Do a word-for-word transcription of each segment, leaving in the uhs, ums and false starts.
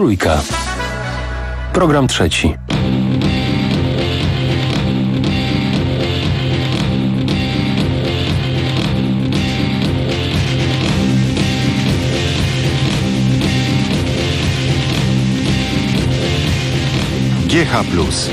Trójka. Program trzeci. G H plus.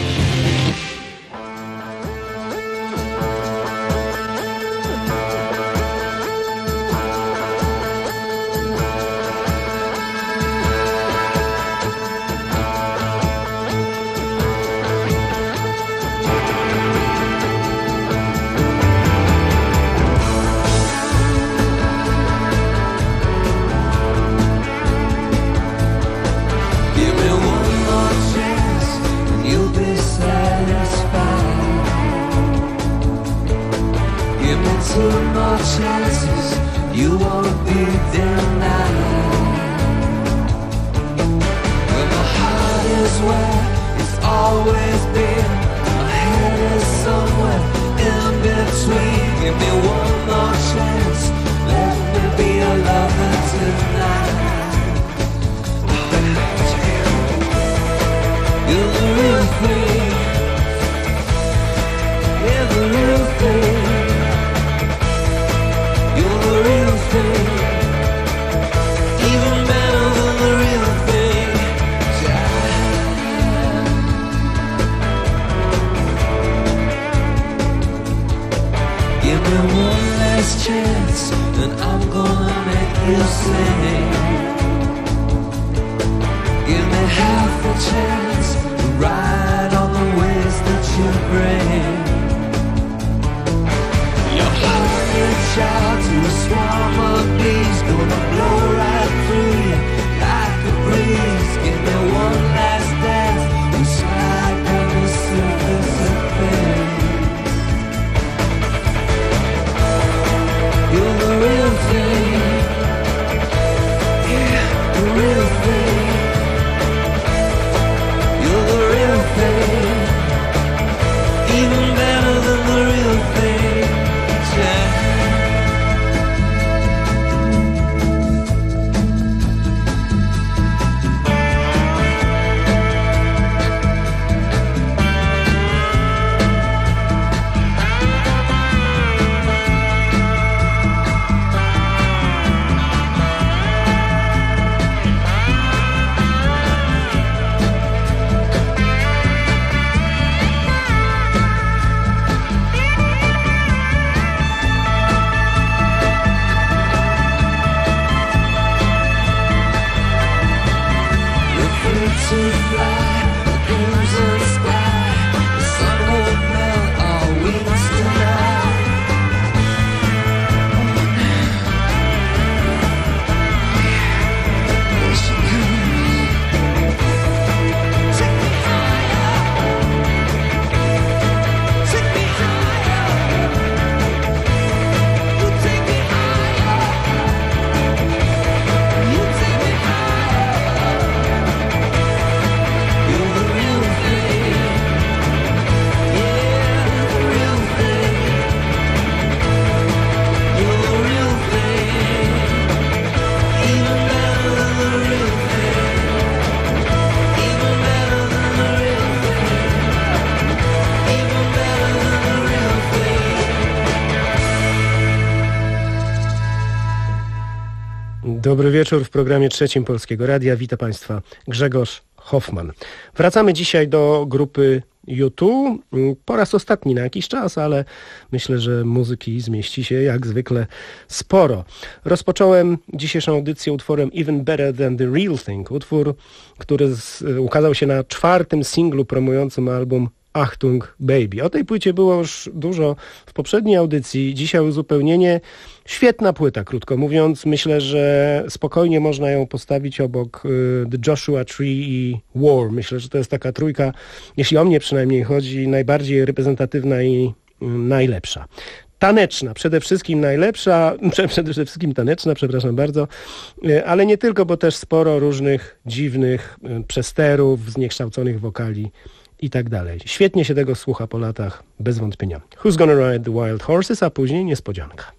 Dobry wieczór w programie trzecim Polskiego Radia. Witam Państwa, Grzegorz Hoffman. Wracamy dzisiaj do grupy U dwa. Po raz ostatni na jakiś czas, ale myślę, że muzyki zmieści się jak zwykle sporo. Rozpocząłem dzisiejszą audycję utworem Even Better Than The Real Thing. Utwór, który z, ukazał się na czwartym singlu promującym album Achtung Baby. O tej płycie było już dużo w poprzedniej audycji. Dzisiaj uzupełnienie. Świetna płyta, krótko mówiąc. Myślę, że spokojnie można ją postawić obok y, The Joshua Tree i War. Myślę, że to jest taka trójka, jeśli o mnie przynajmniej chodzi, najbardziej reprezentatywna i y, najlepsza. Taneczna, przede wszystkim najlepsza, przede wszystkim taneczna, przepraszam bardzo, ale nie tylko, bo też sporo różnych dziwnych przesterów, zniekształconych wokali i tak dalej. Świetnie się tego słucha po latach, bez wątpienia. Who's Gonna Ride the Wild Horses, a później niespodzianka.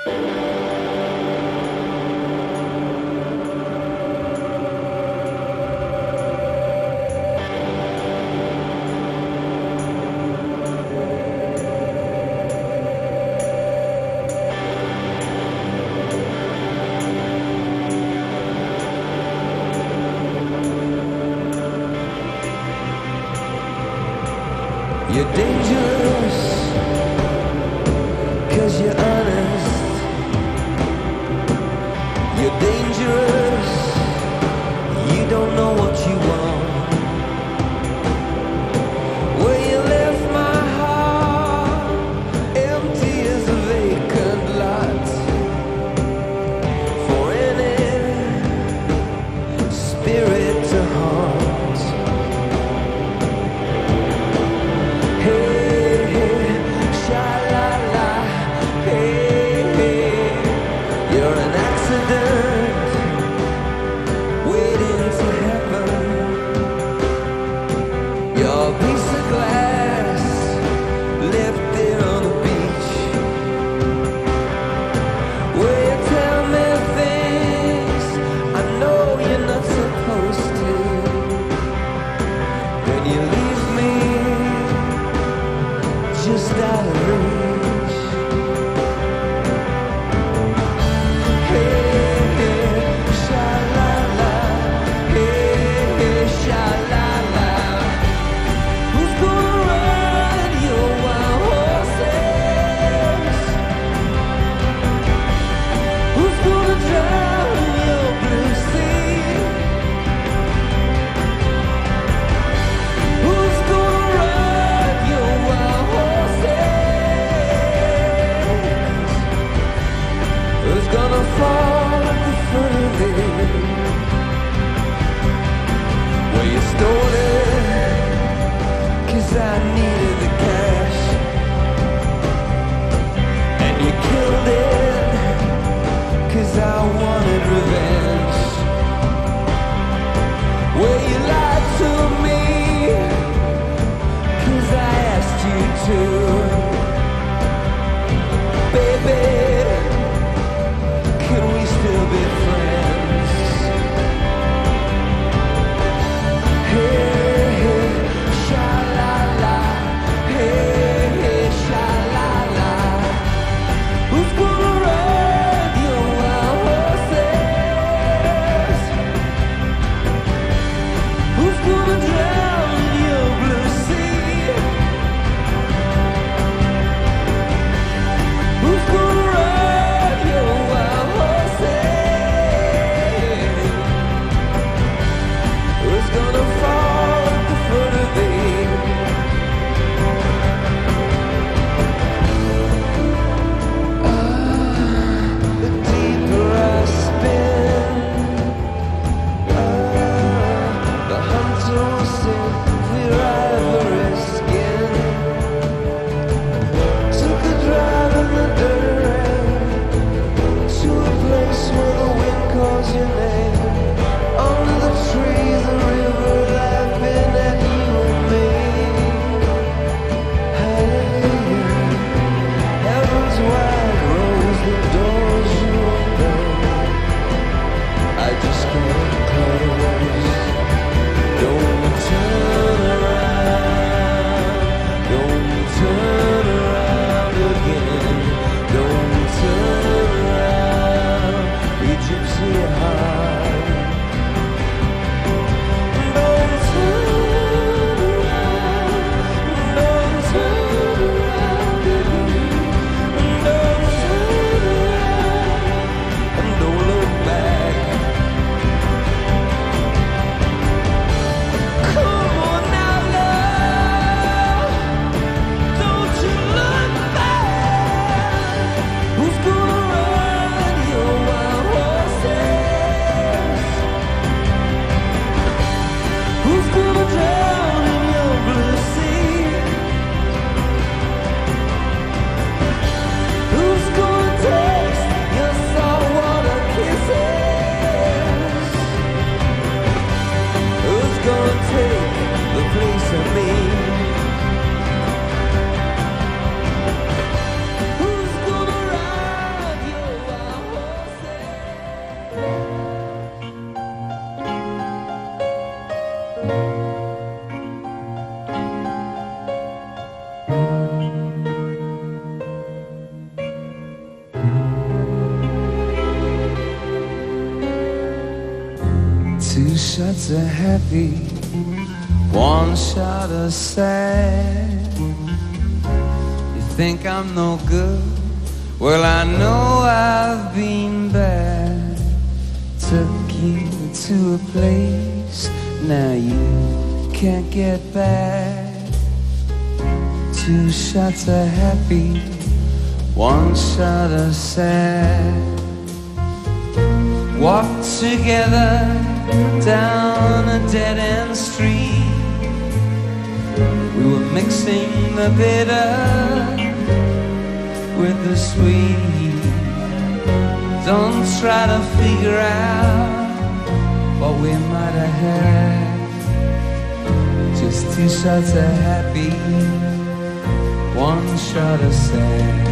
You're dangerous, 'cause you're honest. You're dangerous, you don't know what you want. Well, you left my heart empty as a vacant lot for any spirit to haunt. Just out of reach. Hey, hey, sha-la-la. Hey, hey, sha-la-la. Who's gonna ride your wild horses? Who's gonna drown your blue sea? Who's gonna ride your wild horses? shots of happy, one shot of sad. You think I'm no good? Well, I know I've been bad. Took you to a place now you can't get back. Two shots of happy, one shot of sad. Walked together down a dead-end street. We were mixing the bitter with the sweet. Don't try to figure out what we might have had. Just two shots of happy, one shot of sad.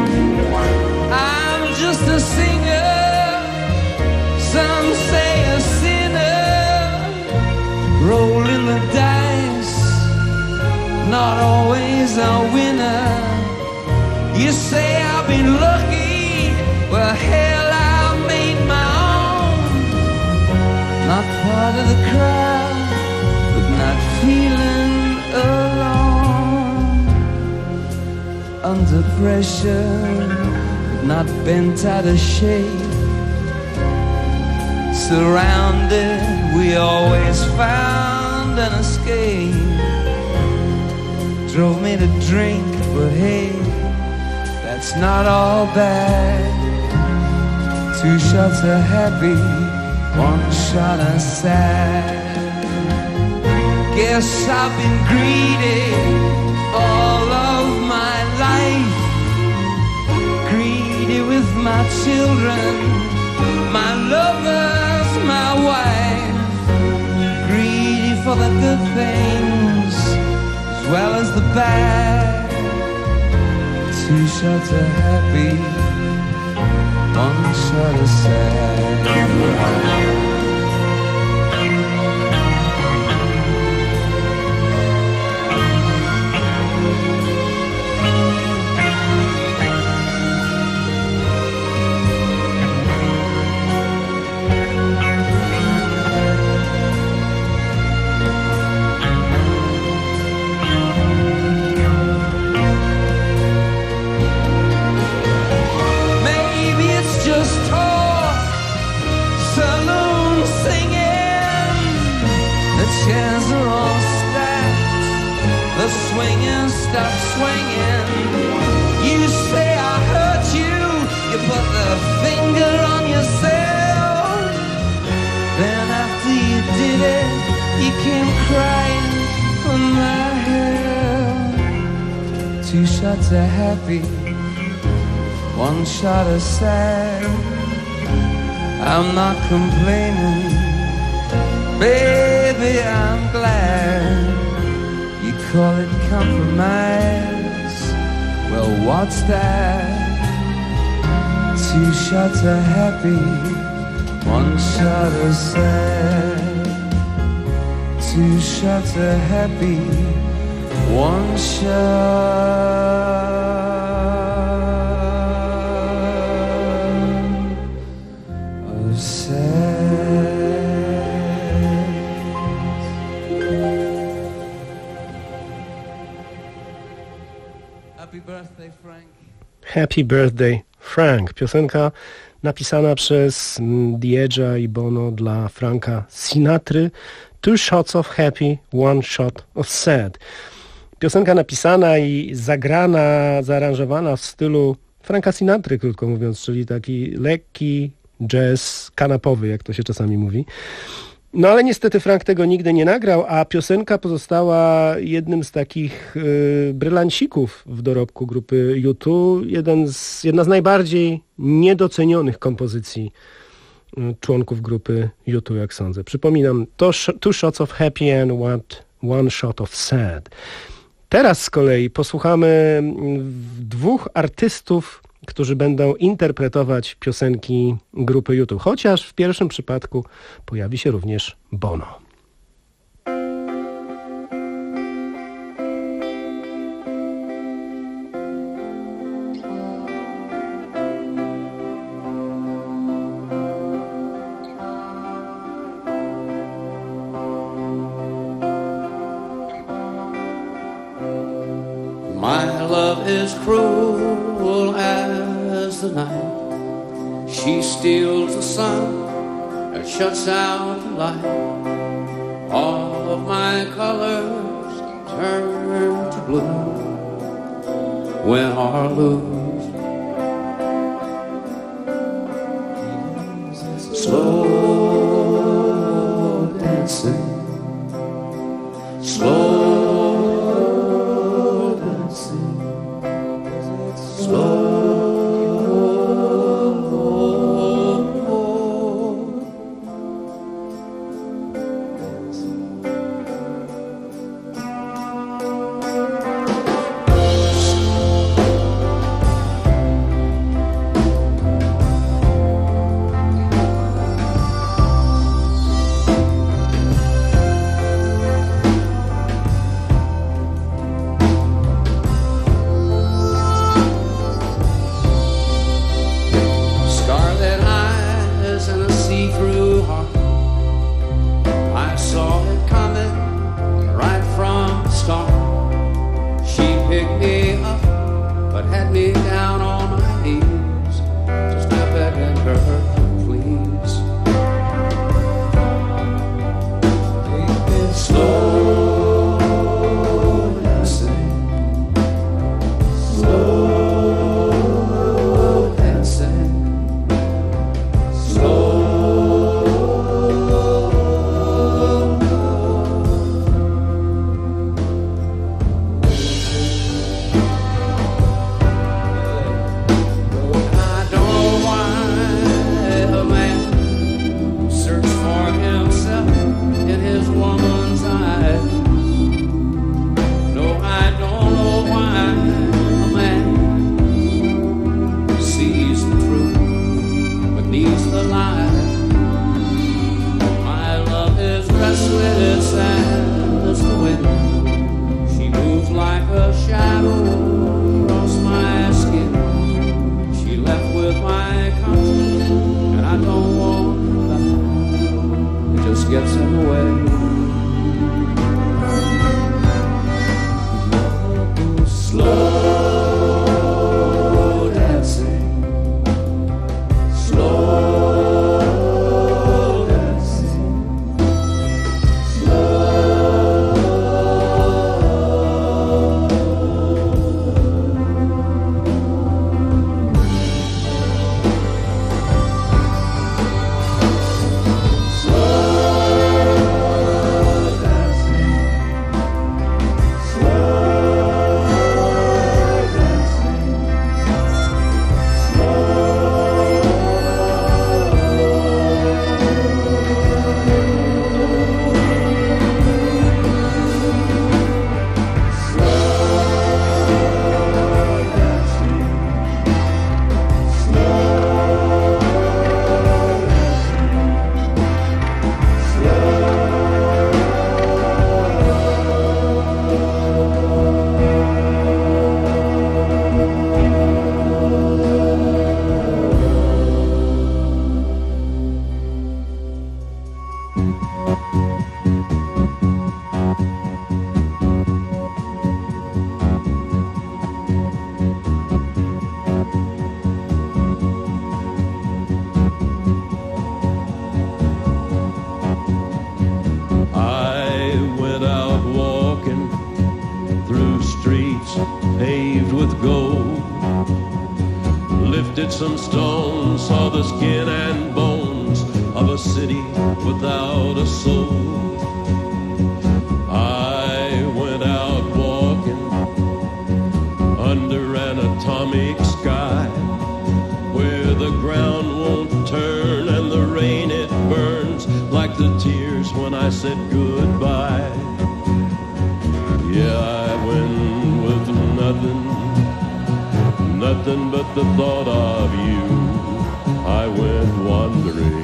I'm just a singer, some say a sinner, rolling the dice, not always a winner. You say I've been lucky, well hell I made my own. Not part of the crowd, but not feeling alone. Under pressure, but not bent out of shape. Surrounded, we always found an escape. Drove me to drink, but hey, that's not all bad. Two shots of happy, one shot of sad. Guess I've been greedy all of my life. Greedy with my children, my lovers, my wife. Greedy for the good things as well as the bad. Two shots of happy, one shot of sad. Chairs are all stacked, the swingers stop swinging. You say I hurt you, you put the finger on yourself. Then after you did it, you came crying for my help. Two shots of happy, one shot of sad. I'm not complaining, baby, I'm glad. You call it compromise, well, what's that? Two shots of happy, one shot of sad. Two shots of happy, one shot of sad. Happy birthday, Frank. Happy Birthday, Frank. Piosenka napisana przez The Edge'a i Bono dla Franka Sinatry. Two shots of happy, one shot of sad. Piosenka napisana i zagrana, zaaranżowana w stylu Franka Sinatry, krótko mówiąc, czyli taki lekki jazz kanapowy, jak to się czasami mówi. No ale niestety Frank tego nigdy nie nagrał, a piosenka pozostała jednym z takich y, brylancików w dorobku grupy U dwa, jeden z, jedna z najbardziej niedocenionych kompozycji y, członków grupy U dwa, jak sądzę. Przypominam, to Two Shots of Happy and one, one Shot of Sad. Teraz z kolei posłuchamy dwóch artystów, którzy będą interpretować piosenki grupy U dwa, chociaż w pierwszym przypadku pojawi się również Bono. cruel as the night. She steals the sun and shuts out the light. All of my colors turn to blue, win or lose. Slow dancing, slow dancing, slow. Some stones, saw the skin and bones of a city without a soul. I went out walking under an atomic sky, where the ground won't turn and the rain it burns like the tears when I said goodbye. Yeah, I went with nothing, nothing but the thought of you. I went wandering.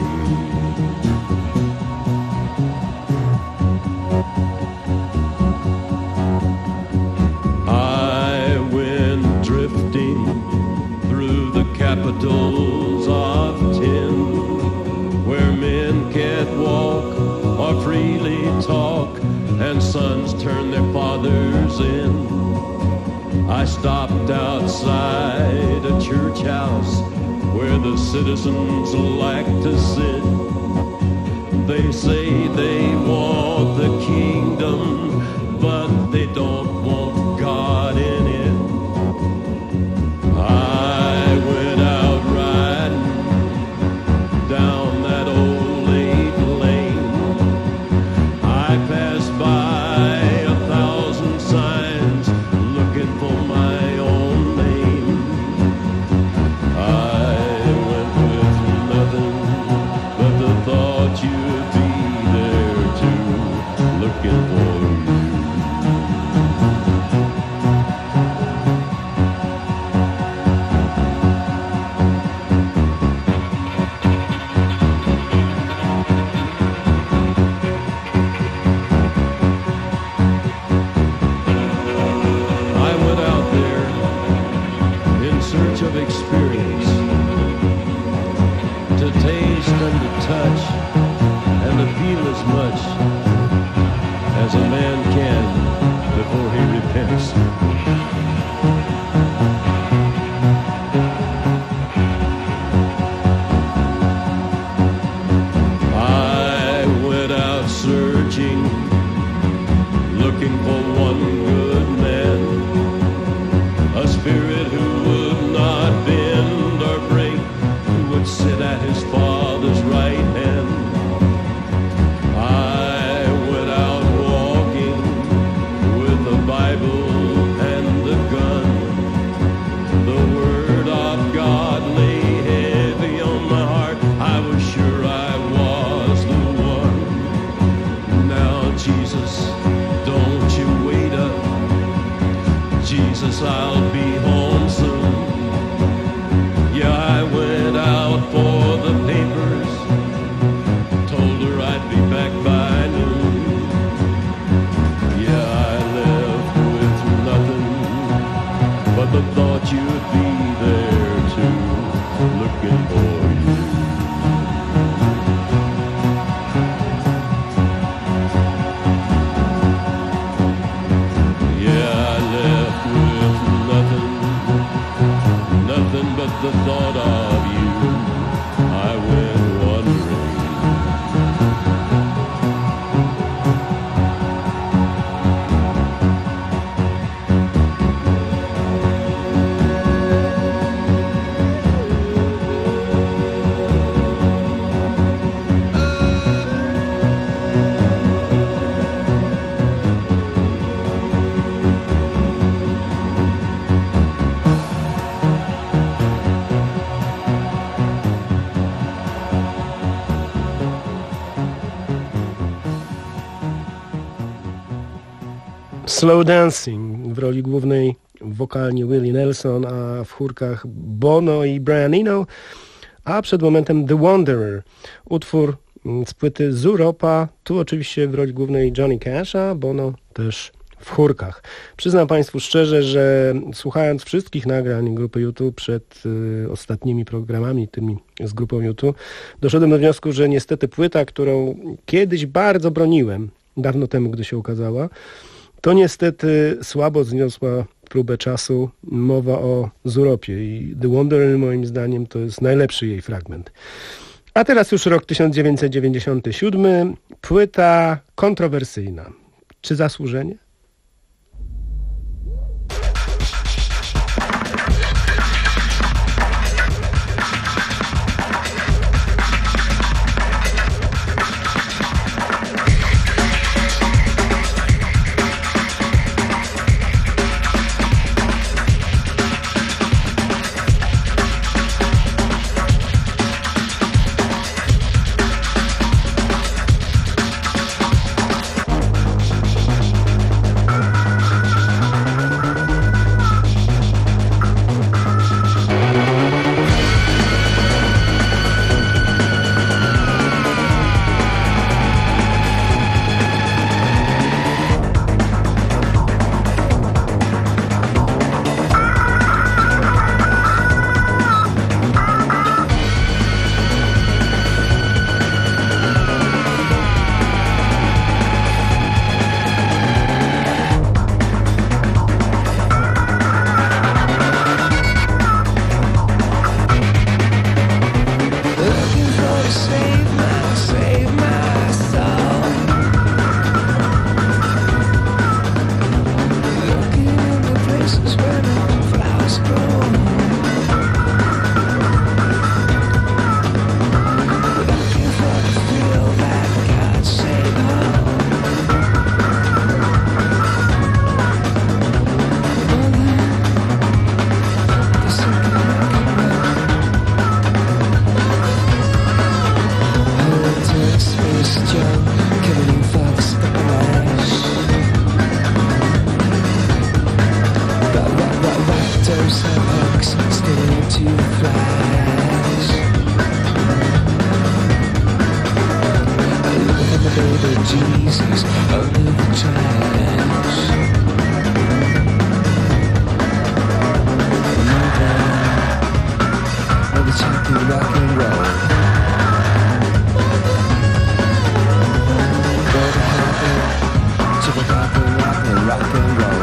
I went drifting through the capitals of tin, where men can't walk or freely talk, and sons turn their fathers in. I stopped outside the citizens like to sit. They say they want the kingdom, but they don't want God in it. I went out riding down that old eight lane. I passed by a thousand signs looking for my own name. I went with nothing but the thought you'd be there too, looking for you. Experience to taste and to touch and to feel as much as a man can before he repents. I went out searching, looking for one good man, a spirit who would not bend or break, who would sit at his Father's right hand. I went out walking with the Bible and the gun. The Word of God lay heavy on my heart. I was sure I was the one. Now, Jesus, don't you wait up. Jesus, I'll be home soon. Yeah, I went out for the papers, told her I'd be back by noon. Yeah, I left with nothing but the thought you'd be there too, looking for you. Yeah, I left with nothing, nothing but the thought of you. I went wandering. Slow Dancing, w roli głównej wokalnie Willie Nelson, a w chórkach Bono i Brian Eno, a przed momentem The Wanderer, utwór z płyty Zuropa, tu oczywiście w roli głównej Johnny Cash, a Bono też w chórkach. Przyznam Państwu szczerze, że słuchając wszystkich nagrań grupy U dwa przed y, ostatnimi programami, tymi z grupą U dwa, doszedłem do wniosku, że niestety płyta, którą kiedyś bardzo broniłem, dawno temu, gdy się ukazała, to niestety słabo zniosła próbę czasu. Mowa o Zuropie i The Wanderer moim zdaniem to jest najlepszy jej fragment. A teraz już rok tysiąc dziewięćset dziewięćdziesiąty siódmy, płyta kontrowersyjna. Czy zasłużenie? ex scared to flash. Look at the baby Jesus under the trash. Mother, mother talking rock and roll. Go to heaven, to the rock and rock and rock and roll.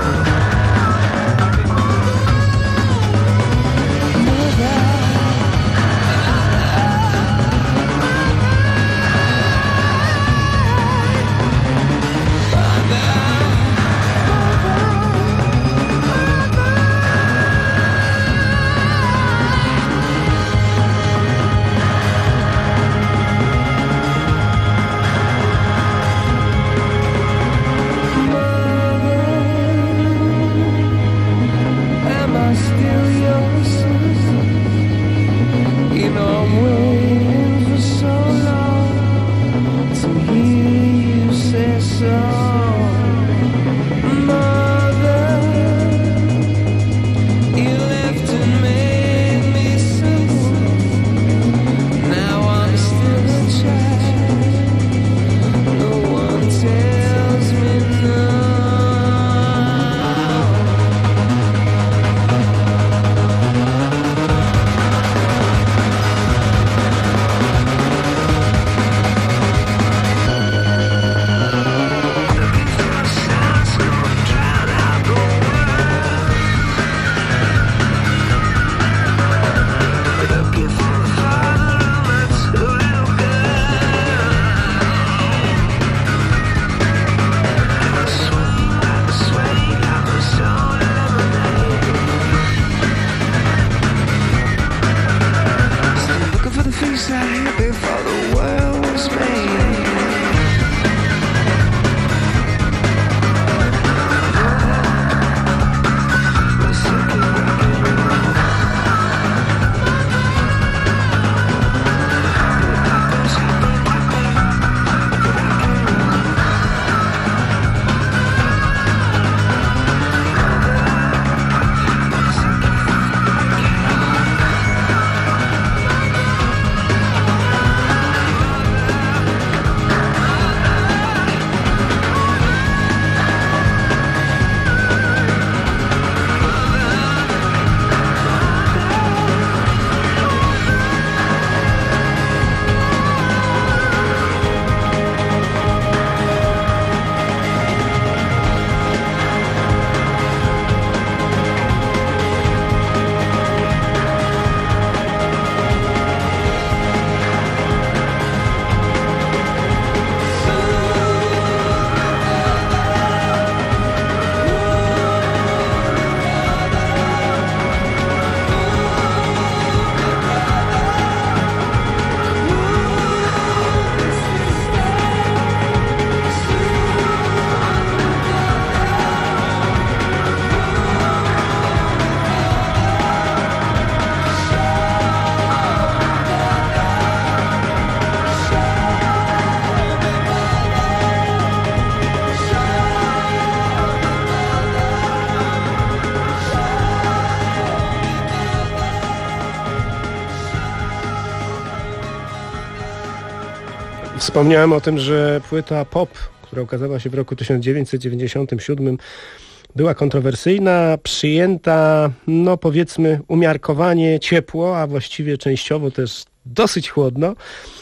Wspomniałem o tym, że płyta Pop, która ukazała się w roku tysiąc dziewięćset dziewięćdziesiątym siódmym, była kontrowersyjna, przyjęta, no powiedzmy umiarkowanie ciepło, a właściwie częściowo też dosyć chłodno.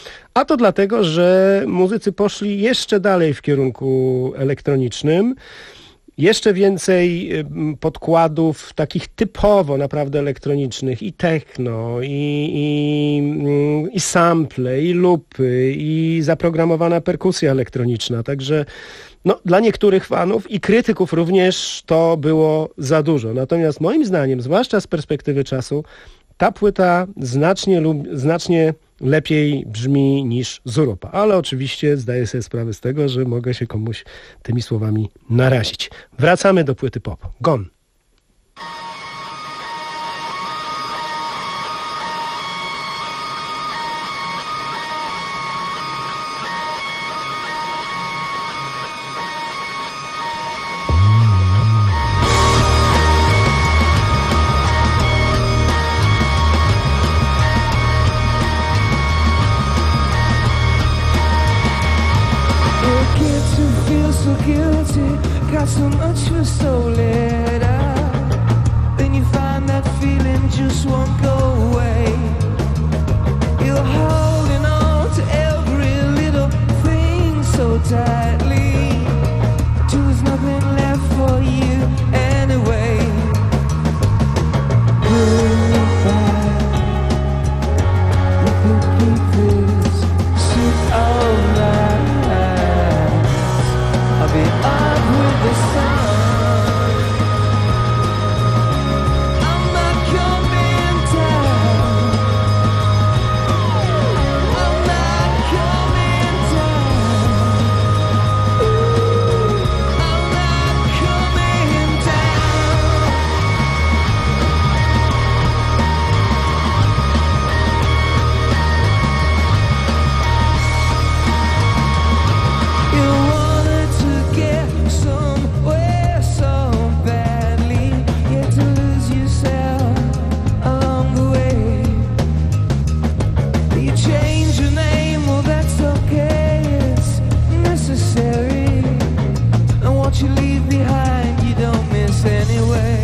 A to dlatego, że muzycy poszli jeszcze dalej w kierunku elektronicznym. Jeszcze więcej podkładów takich typowo naprawdę elektronicznych, i techno, i, i, i sample, i loopy, i zaprogramowana perkusja elektroniczna. Także no, dla niektórych fanów i krytyków również to było za dużo. Natomiast moim zdaniem, zwłaszcza z perspektywy czasu, ta płyta znacznie, lub, znacznie lepiej brzmi niż Zuropa. Ale oczywiście zdaję sobie sprawę z tego, że mogę się komuś tymi słowami narazić. Wracamy do płyty Pop. Gone. so much for so little. Then you find that feeling just won't go away. You're holding on to every little thing so tightly, till there's nothing left for you anyway. Goodbye. You can keep this suit of lies. I'll be up with the sun. I'm not coming down. I'm not coming down. Ooh, I'm not coming down. You wanted to get somewhere so badly, yet to lose yourself along the way. You change your name, well that's okay, it's necessary. And what you leave behind you don't miss anyway.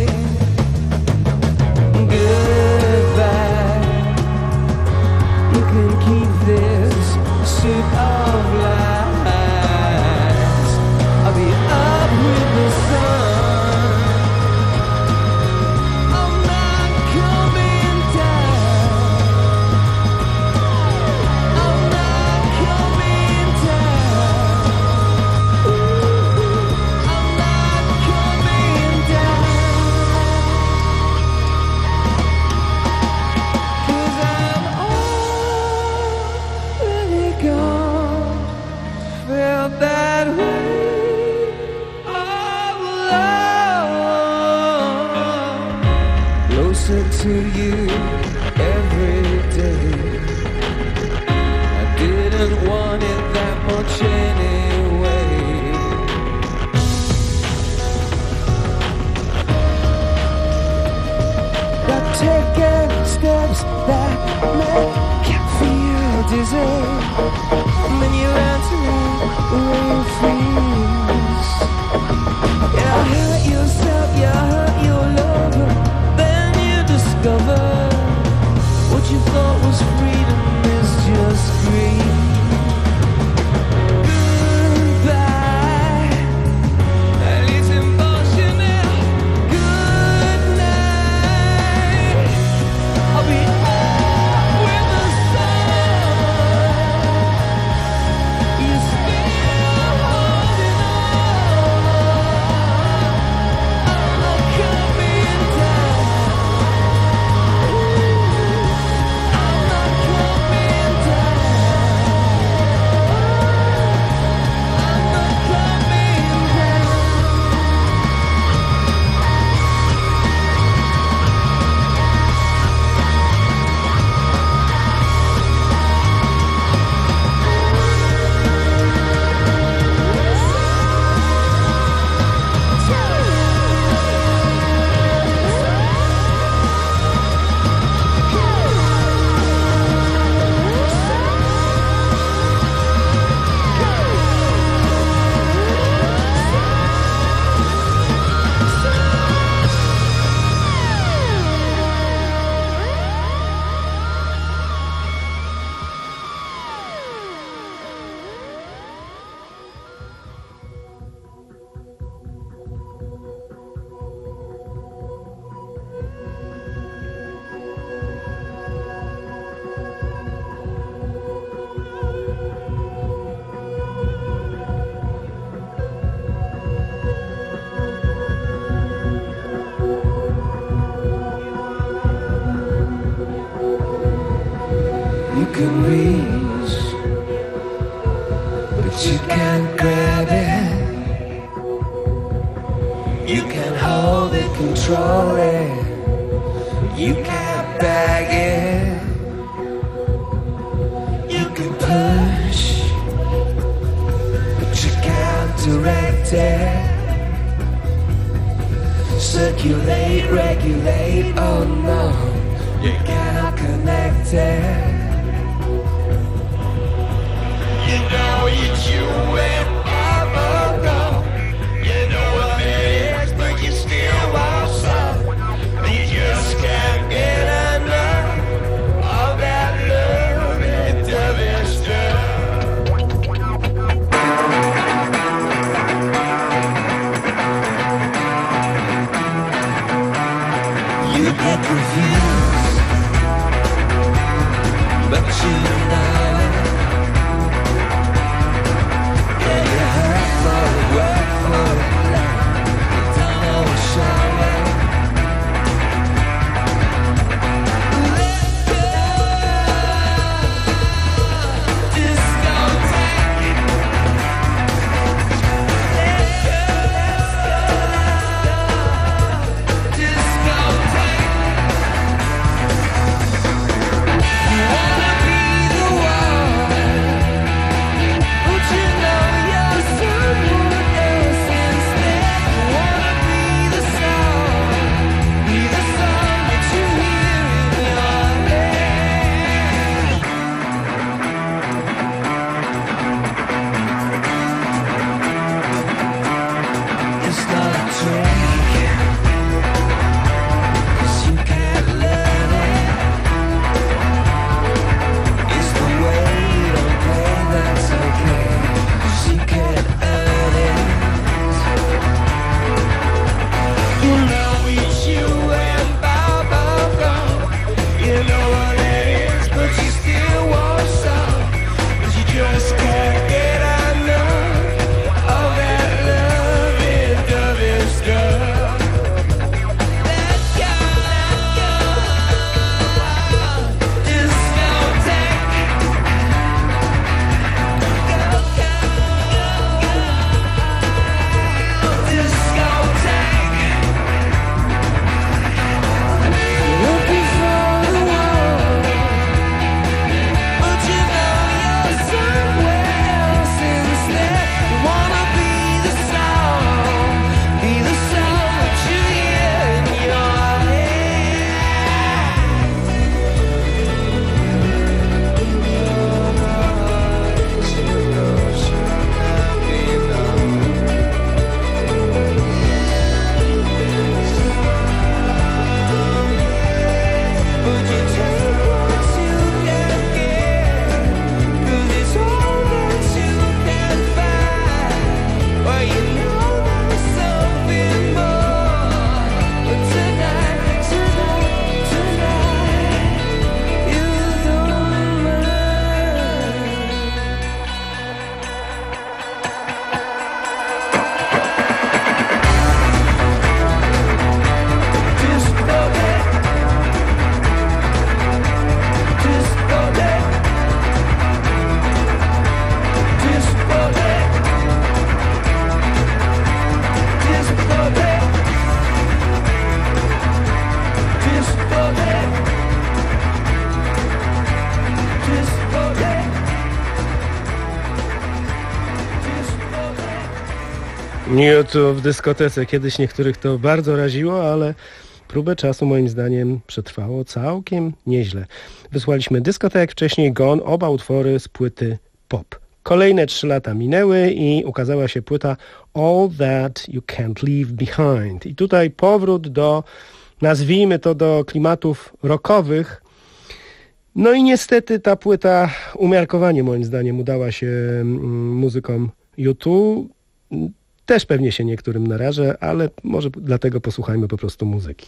Goodbye. You can keep this suit of lies. I'll be up with the sun. I'm not coming down. I'm not coming down. Ooh, I'm not coming down. 'Cause I'm already gone. Felt that way all along. Closer to you every day. I didn't want it that much anyway. Got taking steps that make you feel dizzy. And then you ran to me where you freeze. You hurt yourself, you hurt your lover. Then you discover what you thought was freedom is just greed. Goodbye, at least emotional. Good night. I'll be up with the sun. You're still holding on. I'm not coming down. I'm not coming down. I'm not coming down. You can reach, but you can't grab it. You can hold it, control it. You can't bag it. You can push, but you can't direct it. Circulate, regulate, oh no, you cannot connect it. You know you chew it, ever go. You know what U dwa w dyskotece. Kiedyś niektórych to bardzo raziło, ale próbę czasu moim zdaniem przetrwało całkiem nieźle. Wysłaliśmy dyskotek, wcześniej Gone, oba utwory z płyty Pop. Kolejne trzy lata minęły i ukazała się płyta All That You Can't Leave Behind. I tutaj powrót do, nazwijmy to, do klimatów rockowych. No i niestety ta płyta umiarkowanie moim zdaniem udała się muzykom U dwa. Też pewnie się niektórym narażę, ale może dlatego posłuchajmy po prostu muzyki.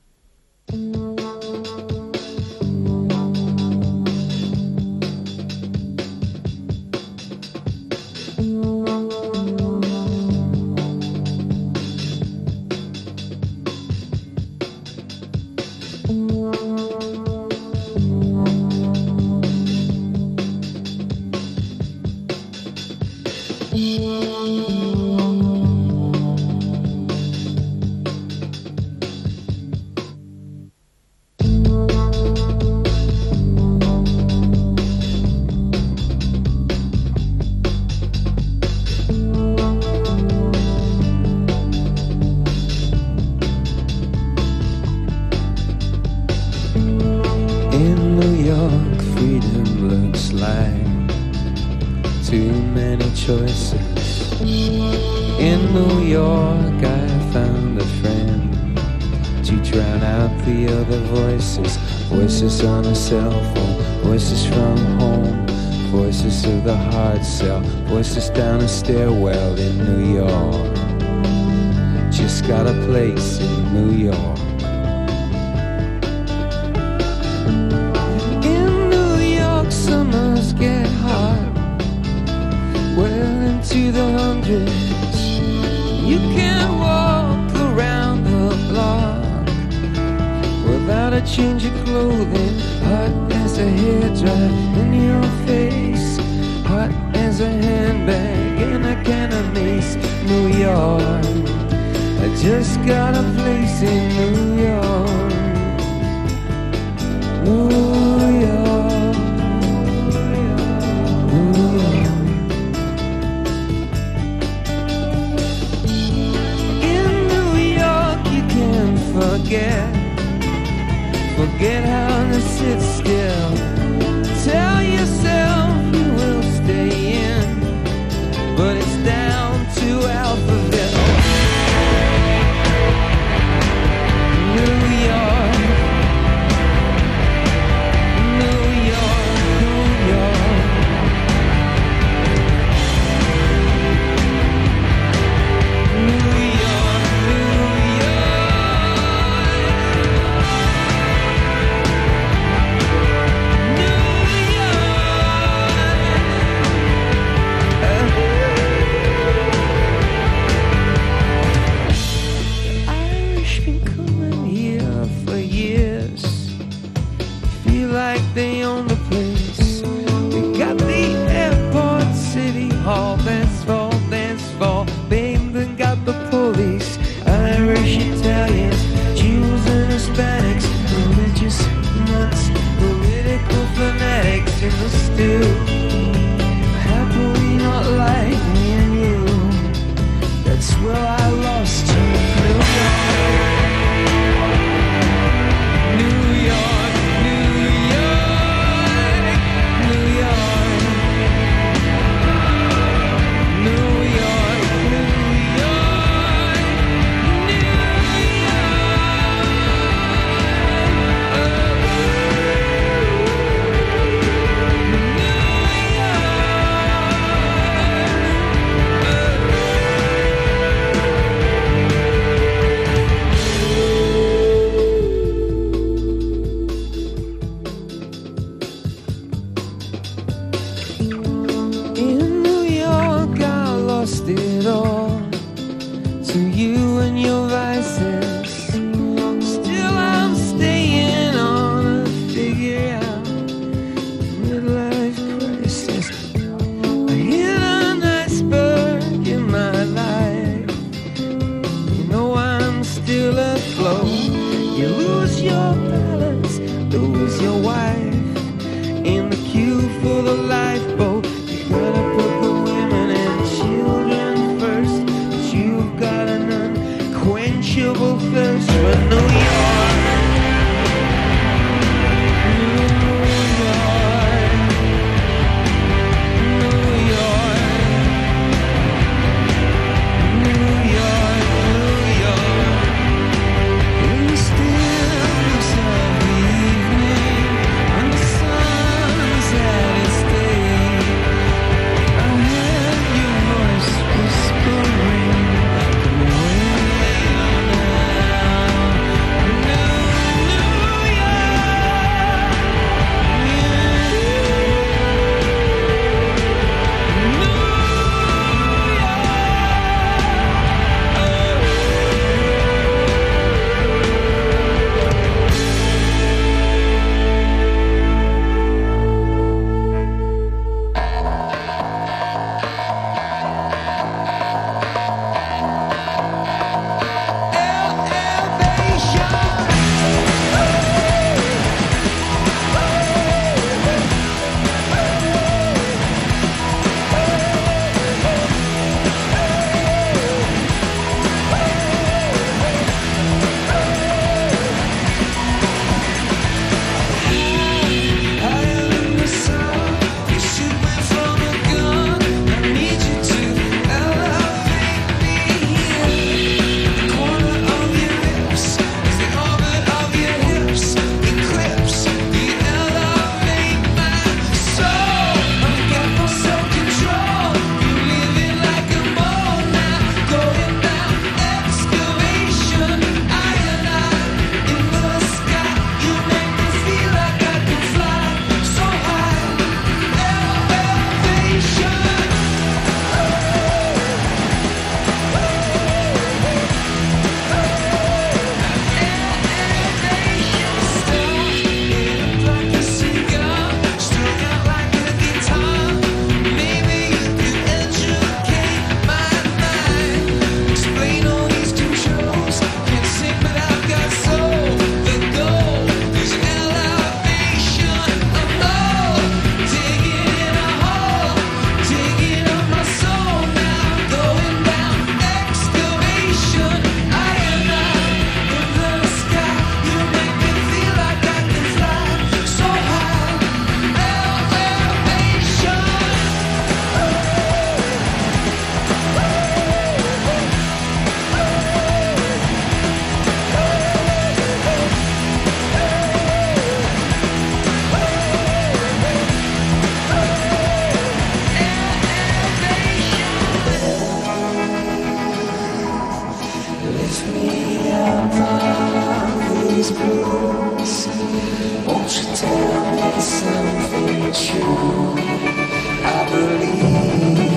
Voices on a cell phone, voices from home, voices of the hard sell, voices down a stairwell in New York. Just got a place in New York. In New York summers get hot, well into the hundreds. You can't walk around the block without a change of clothing, hot as a hairdryer in your face, hot as a handbag in a can of mace. New York, I just got a place in New York. New York, New York. In New York you can't forget Forget how to sit still. Tell yourself you will stay in, but it's down to Alphaville. New York, New York, New York. New York, New York. Like they own the place. We got the airport, city hall, dance hall, dance hall. Babe, then got the police, Irish, Italians, Jews and Hispanics, religious nuts, political fanatics in the stew. Happily not like me and you. That's where I lost you. New York. You something true. I believe.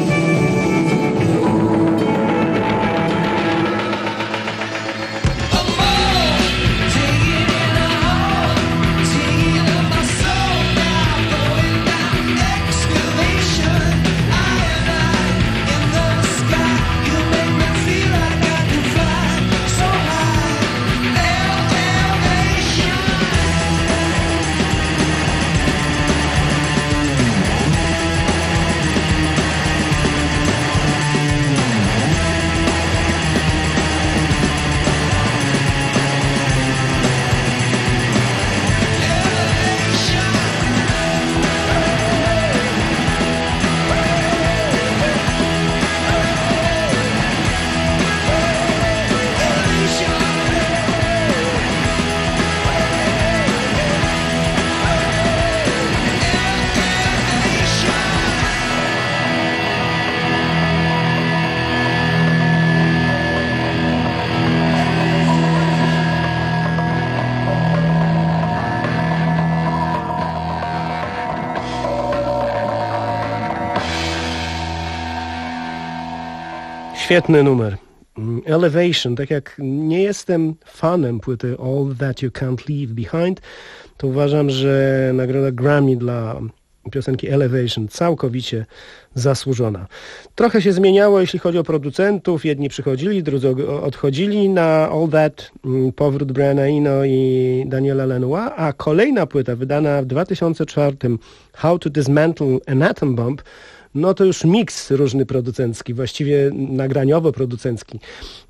Świetny numer. Elevation, tak jak nie jestem fanem płyty All That You Can't Leave Behind, to uważam, że nagroda Grammy dla piosenki Elevation całkowicie zasłużona. Trochę się zmieniało, jeśli chodzi o producentów. Jedni przychodzili, drudzy odchodzili. Na All That powrót Briana Eno i Daniela Lanois, a kolejna płyta wydana w dwa tysiące czwartym, How to Dismantle an Atom Bomb, no to już miks różny producencki, właściwie nagraniowo-producencki,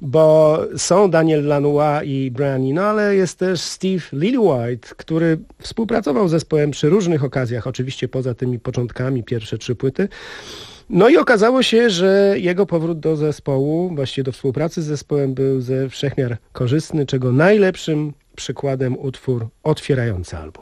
bo są Daniel Lanois i Brian Eno, ale jest też Steve Lillywhite, który współpracował z zespołem przy różnych okazjach, oczywiście poza tymi początkami, pierwsze trzy płyty. No i okazało się, że jego powrót do zespołu, właściwie do współpracy z zespołem był ze wszechmiar korzystny, czego najlepszym przykładem utwór otwierający album.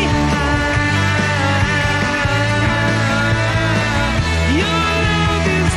Your love is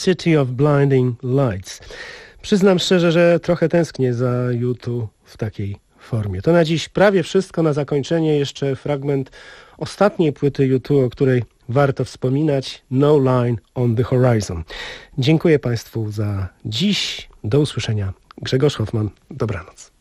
City of Blinding Lights. Przyznam szczerze, że trochę tęsknię za U two w takiej formie. To na dziś prawie wszystko. Na zakończenie jeszcze fragment ostatniej płyty U two, o której warto wspominać, No Line on the Horizon. Dziękuję Państwu za dziś. Do usłyszenia. Grzegorz Hoffman. Dobranoc.